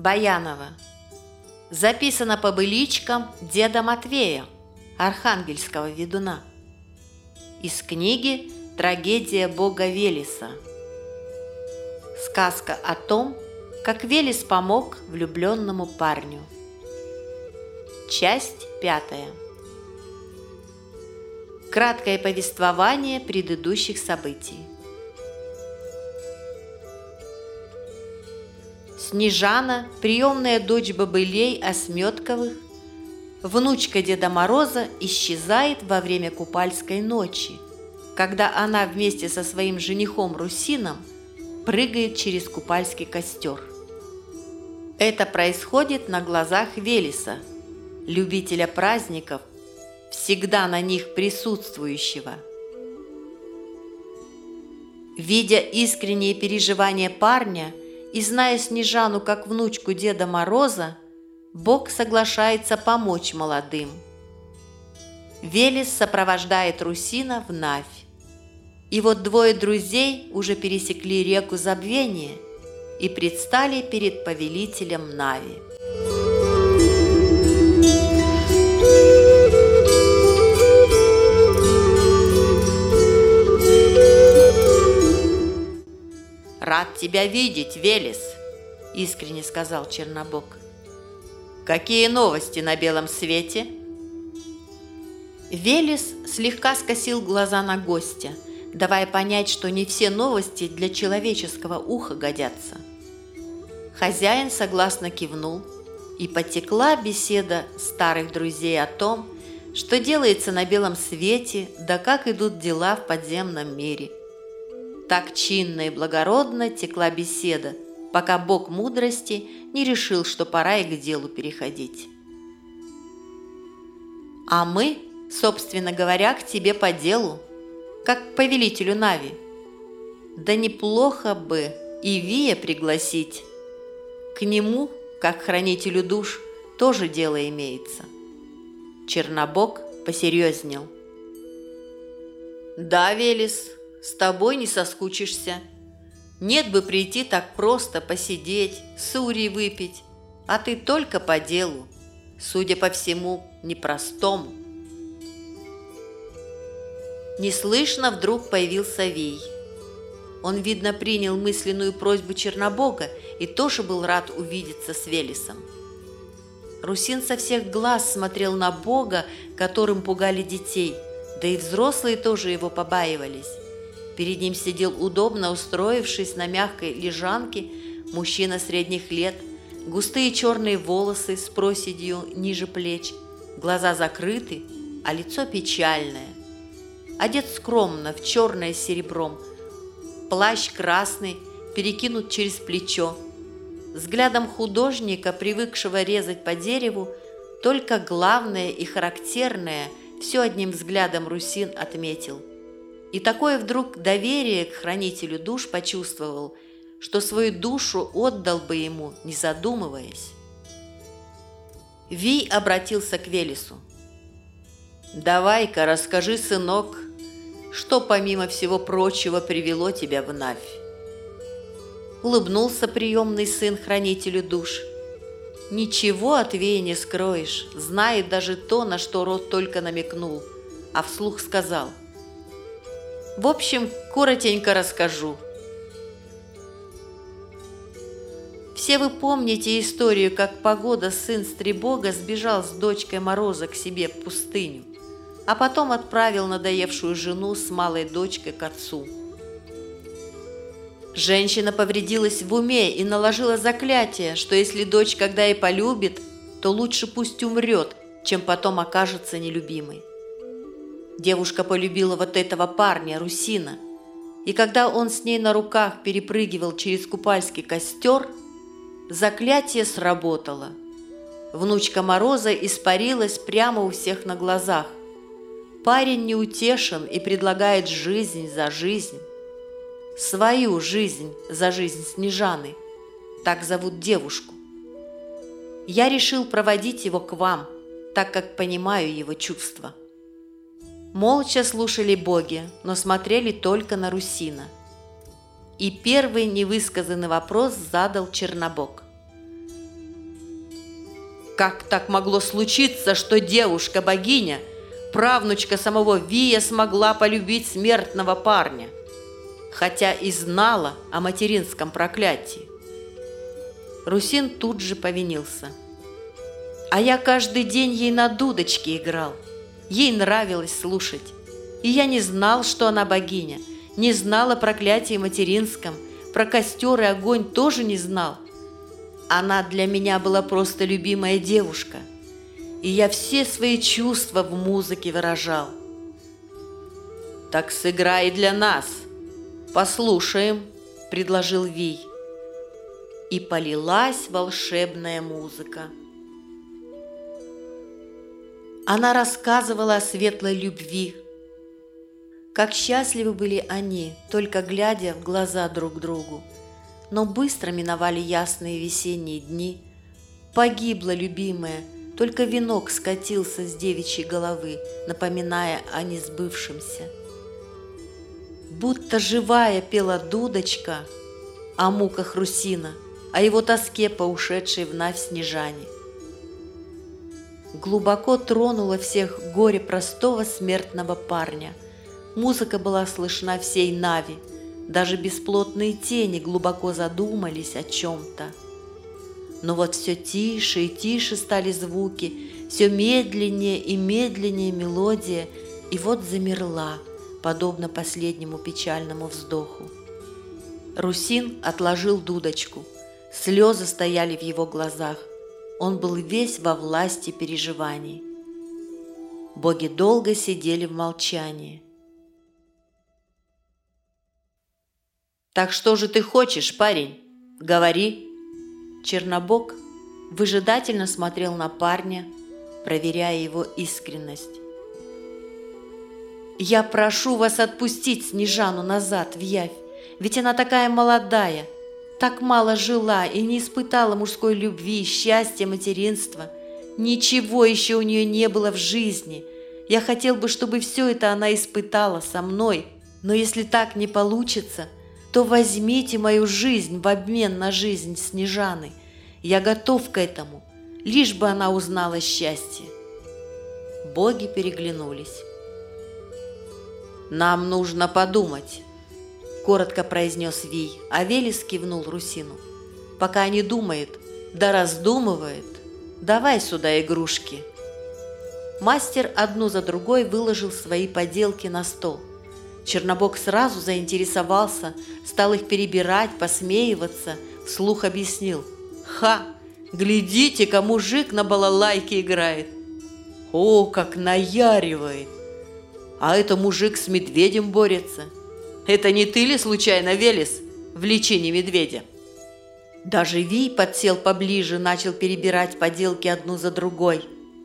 Баянова. Записано по быличкам деда Матвея, архангельского ведуна. Из книги «Трагедия бога Велеса». Сказка о том, как Велес помог влюбленному парню. Часть 5. Краткое повествование предыдущих событий. Снежана, приемная дочь бобылей Осметковых, внучка Деда Мороза, исчезает во время Купальской ночи, когда она вместе со своим женихом Русином прыгает через купальский костер. Это происходит на глазах Велеса, любителя праздников, всегда на них присутствующего. Видя искренние переживания парня и зная Снежану как внучку Деда Мороза, Бог соглашается помочь молодым. Велес сопровождает Русина в Навь. И вот двое друзей уже пересекли реку Забвения и предстали перед повелителем Нави. «Рад тебя видеть, Велес», – искренне сказал Чернобог. «Какие новости на белом свете?» Велес слегка скосил глаза на гостя, давая понять, что не все новости для человеческого уха годятся. Хозяин согласно кивнул, и потекла беседа старых друзей о том, что делается на белом свете, да как идут дела в подземном мире. Так чинно и благородно текла беседа, пока Бог мудрости не решил, что пора и к делу переходить. «А мы, собственно говоря, к тебе по делу, как к повелителю Нави. Да неплохо бы и Вия пригласить. К нему, как хранителю душ, тоже дело имеется». Чернобог посерьезнел. «Да, Велес, с тобой не соскучишься. Нет бы прийти так просто посидеть, сури выпить, а ты только по делу, судя по всему, непростому». Неслышно вдруг появился Вий. Он, видно, принял мысленную просьбу Чернобога и тоже был рад увидеться с Велесом. Русин со всех глаз смотрел на Бога, которым пугали детей, да и взрослые тоже его побаивались. Перед ним сидел удобно устроившись на мягкой лежанке мужчина средних лет, густые черные волосы с проседью ниже плеч, глаза закрыты, а лицо печальное. Одет скромно в черное с серебром, плащ красный перекинут через плечо. Взглядом художника, привыкшего резать по дереву, только главное и характерное все одним взглядом Русин отметил. И такое вдруг доверие к хранителю душ почувствовал, что свою душу отдал бы ему, не задумываясь. Вий обратился к Велесу. «Давай-ка расскажи, сынок, что помимо всего прочего привело тебя в Навь?» Улыбнулся приемный сын хранителю душ. «Ничего от Вея не скроешь, знает даже то, на что род только намекнул», а вслух сказал. «В общем, коротенько расскажу. Все вы помните историю, как Погода, сын Стребога, сбежал с дочкой Мороза к себе в пустыню, а потом отправил надоевшую жену с малой дочкой к отцу. Женщина повредилась в уме и наложила заклятие, что если дочь когда и полюбит, то лучше пусть умрет, чем потом окажется нелюбимой. Девушка полюбила вот этого парня, Русина, и когда он с ней на руках перепрыгивал через купальский костер, заклятие сработало. Внучка Мороза испарилась прямо у всех на глазах. Парень неутешен и предлагает жизнь за жизнь. Свою жизнь за жизнь Снежаны, так зовут девушку. Я решил проводить его к вам, так как понимаю его чувства. Молча слушали боги, но смотрели только на Русина. И первый невысказанный вопрос задал Чернобог. Как так могло случиться, что девушка-богиня, правнучка самого Вия, смогла полюбить смертного парня, хотя и знала о материнском проклятии? Русин тут же повинился. А я каждый день ей на дудочке играл. Ей нравилось слушать. И я не знал, что она богиня, не знал о проклятии материнском, про костер и огонь тоже не знал. Она для меня была просто любимая девушка, и я все свои чувства в музыке выражал. «Так сыграй для нас, послушаем», – предложил Вий. И полилась волшебная музыка. Она рассказывала о светлой любви. Как счастливы были они, только глядя в глаза друг другу. Но быстро миновали ясные весенние дни. Погибла любимая, только венок скатился с девичьей головы, напоминая о несбывшемся. Будто живая пела дудочка о муках Русина, о его тоске по ушедшей вновь Снежане. Глубоко тронуло всех горе простого смертного парня. Музыка была слышна всей Нави. Даже бесплотные тени глубоко задумались о чем-то. Но вот все тише и тише стали звуки, все медленнее и медленнее мелодия, и вот замерла, подобно последнему печальному вздоху. Русин отложил дудочку. Слезы стояли в его глазах. Он был весь во власти переживаний. Боги долго сидели в молчании. «Так что же ты хочешь, парень? Говори!» Чернобог выжидательно смотрел на парня, проверяя его искренность. «Я прошу вас отпустить Снежану назад в Явь, ведь она такая молодая, так мало жила и не испытала мужской любви, счастья, материнства. Ничего еще у нее не было в жизни. Я хотел бы, чтобы все это она испытала со мной, но если так не получится, то возьмите мою жизнь в обмен на жизнь Снежаны. Я готов к этому, лишь бы она узнала счастье». Боги переглянулись. «Нам нужно подумать», – коротко произнес Вий, а Велес кивнул Русину. «Пока не думает, да раздумывает, давай сюда игрушки». Мастер одну за другой выложил свои поделки на стол. Чернобог сразу заинтересовался, стал их перебирать, посмеиваться, вслух объяснил. «Ха! Глядите-ка, мужик на балалайке играет! О, как наяривает! А это мужик с медведем борется! Это не ты ли, случайно, Велес, в личине медведя?» Даже Вий подсел поближе, начал перебирать поделки одну за другой.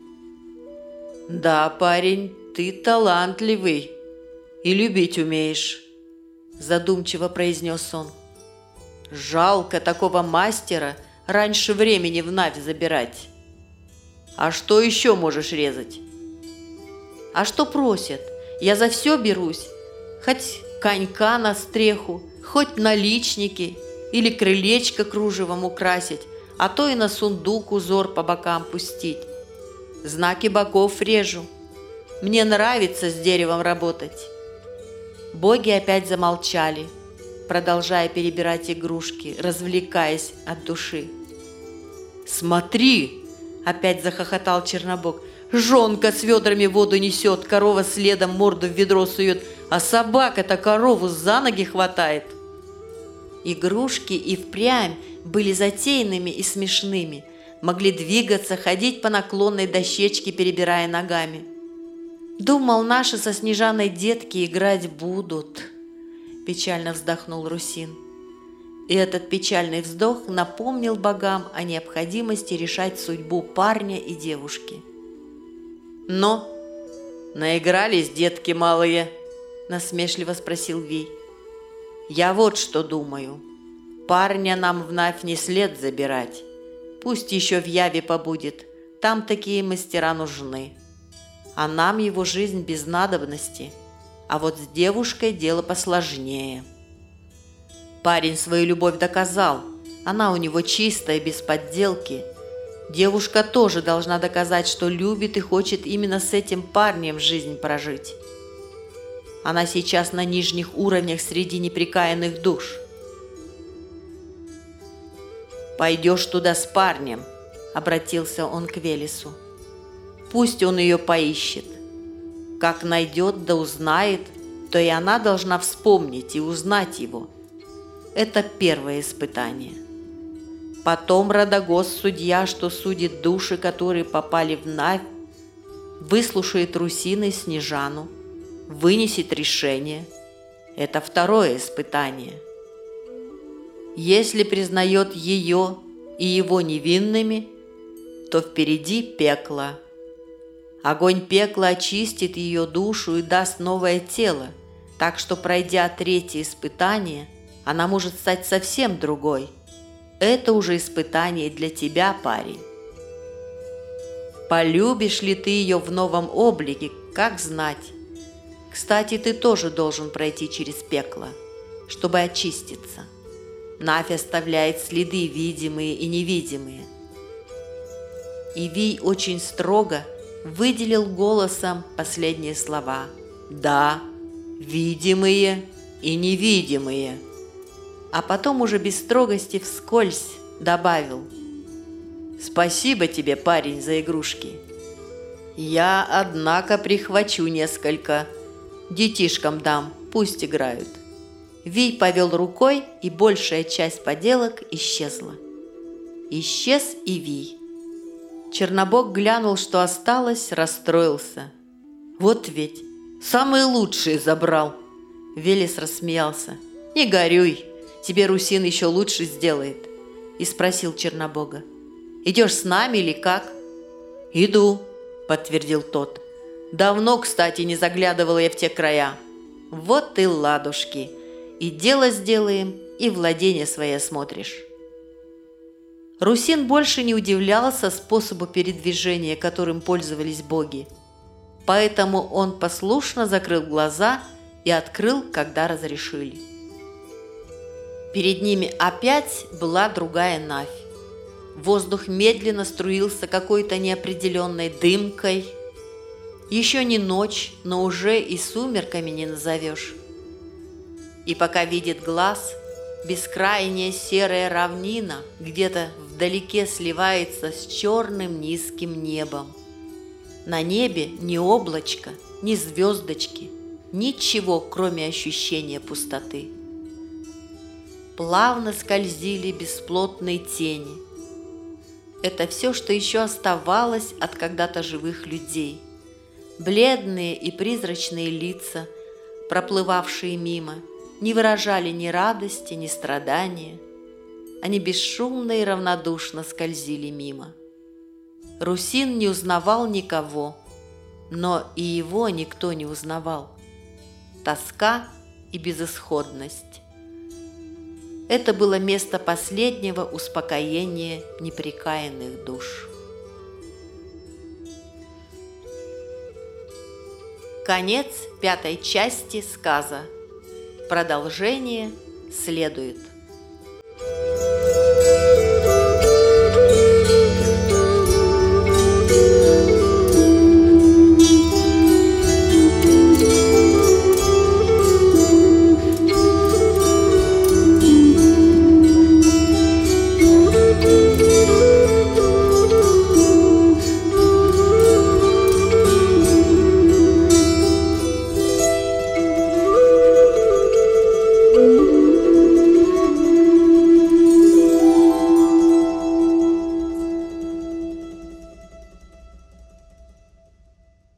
«Да, парень, ты талантливый и любить умеешь», – задумчиво произнес он. «Жалко такого мастера раньше времени в Навь забирать. А что еще можешь резать?» «А что просят? Я за все берусь. Хоть конька на стреху, хоть наличники или крылечко кружевом украсить, а то и на сундук узор по бокам пустить. Знаки боков режу. Мне нравится с деревом работать». Боги опять замолчали, продолжая перебирать игрушки, развлекаясь от души. «Смотри!» – опять захохотал Чернобог. «Жонка с ведрами воду несет, корова следом морду в ведро сует, а собака-то корову за ноги хватает». Игрушки и впрямь были затейными и смешными, могли двигаться, ходить по наклонной дощечке, перебирая ногами. «Думал, наши со Снежаной детки играть будут», – печально вздохнул Русин. И этот печальный вздох напомнил богам о необходимости решать судьбу парня и девушки. «Но наигрались детки малые?» – насмешливо спросил Вий. «Я вот что думаю. Парня нам в Навь не след забирать. Пусть еще в Яве побудет, там такие мастера нужны. А нам его жизнь без надобности, а вот с девушкой дело посложнее. Парень свою любовь доказал, она у него чистая, без подделки. Девушка тоже должна доказать, что любит и хочет именно с этим парнем жизнь прожить. Она сейчас на нижних уровнях среди непрекаянных душ. «Пойдешь туда с парнем», — обратился он к Велесу. «Пусть он ее поищет. Как найдет да узнает, то и она должна вспомнить и узнать его. Это первое испытание. Потом Радагост, судья, что судит души, которые попали в Навь, выслушает Русина и Снежану, вынесет решение. Это второе испытание. Если признает ее и его невинными, то впереди пекло. Огонь пекла очистит ее душу и даст новое тело, так что, пройдя третье испытание, она может стать совсем другой. Это уже испытание для тебя, парень. Полюбишь ли ты ее в новом облике, как знать. Кстати, ты тоже должен пройти через пекло, чтобы очиститься. Навь оставляет следы, видимые и невидимые. И Вий очень строго выделил голосом последние слова. Да, видимые и невидимые. А потом уже без строгости вскользь добавил: «Спасибо тебе, парень, за игрушки. Я, однако, прихвачу несколько. Детишкам дам, пусть играют». Вий повел рукой, и большая часть поделок исчезла. Исчез и Вий. Чернобог глянул, что осталось, расстроился. «Вот ведь, самые лучшие забрал!» Велес рассмеялся. «Не горюй, тебе Русин еще лучше сделает». И спросил Чернобога: «Идешь с нами или как?» «Иду», — подтвердил тот. «Давно, кстати, не заглядывала я в те края». «Вот и ладушки, и дело сделаем, и владение свое смотришь». Русин больше не удивлялся способу передвижения, которым пользовались боги. Поэтому он послушно закрыл глаза и открыл, когда разрешили. Перед ними опять была другая Навь. Воздух медленно струился какой-то неопределенной дымкой. Еще не ночь, но уже и сумерками не назовешь. И пока видит глаз, бескрайняя серая равнина где-то вдалеке сливается с черным низким небом. На небе ни облачка, ни звездочки, ничего, кроме ощущения пустоты. Плавно скользили бесплотные тени. Это все, что еще оставалось от когда-то живых людей. Бледные и призрачные лица, проплывавшие мимо, не выражали ни радости, ни страдания. Они бесшумно и равнодушно скользили мимо. Русин не узнавал никого, но и его никто не узнавал. Тоска и безысходность. Это было место последнего успокоения непрекаянных душ. Конец 5 части сказа. Продолжение следует.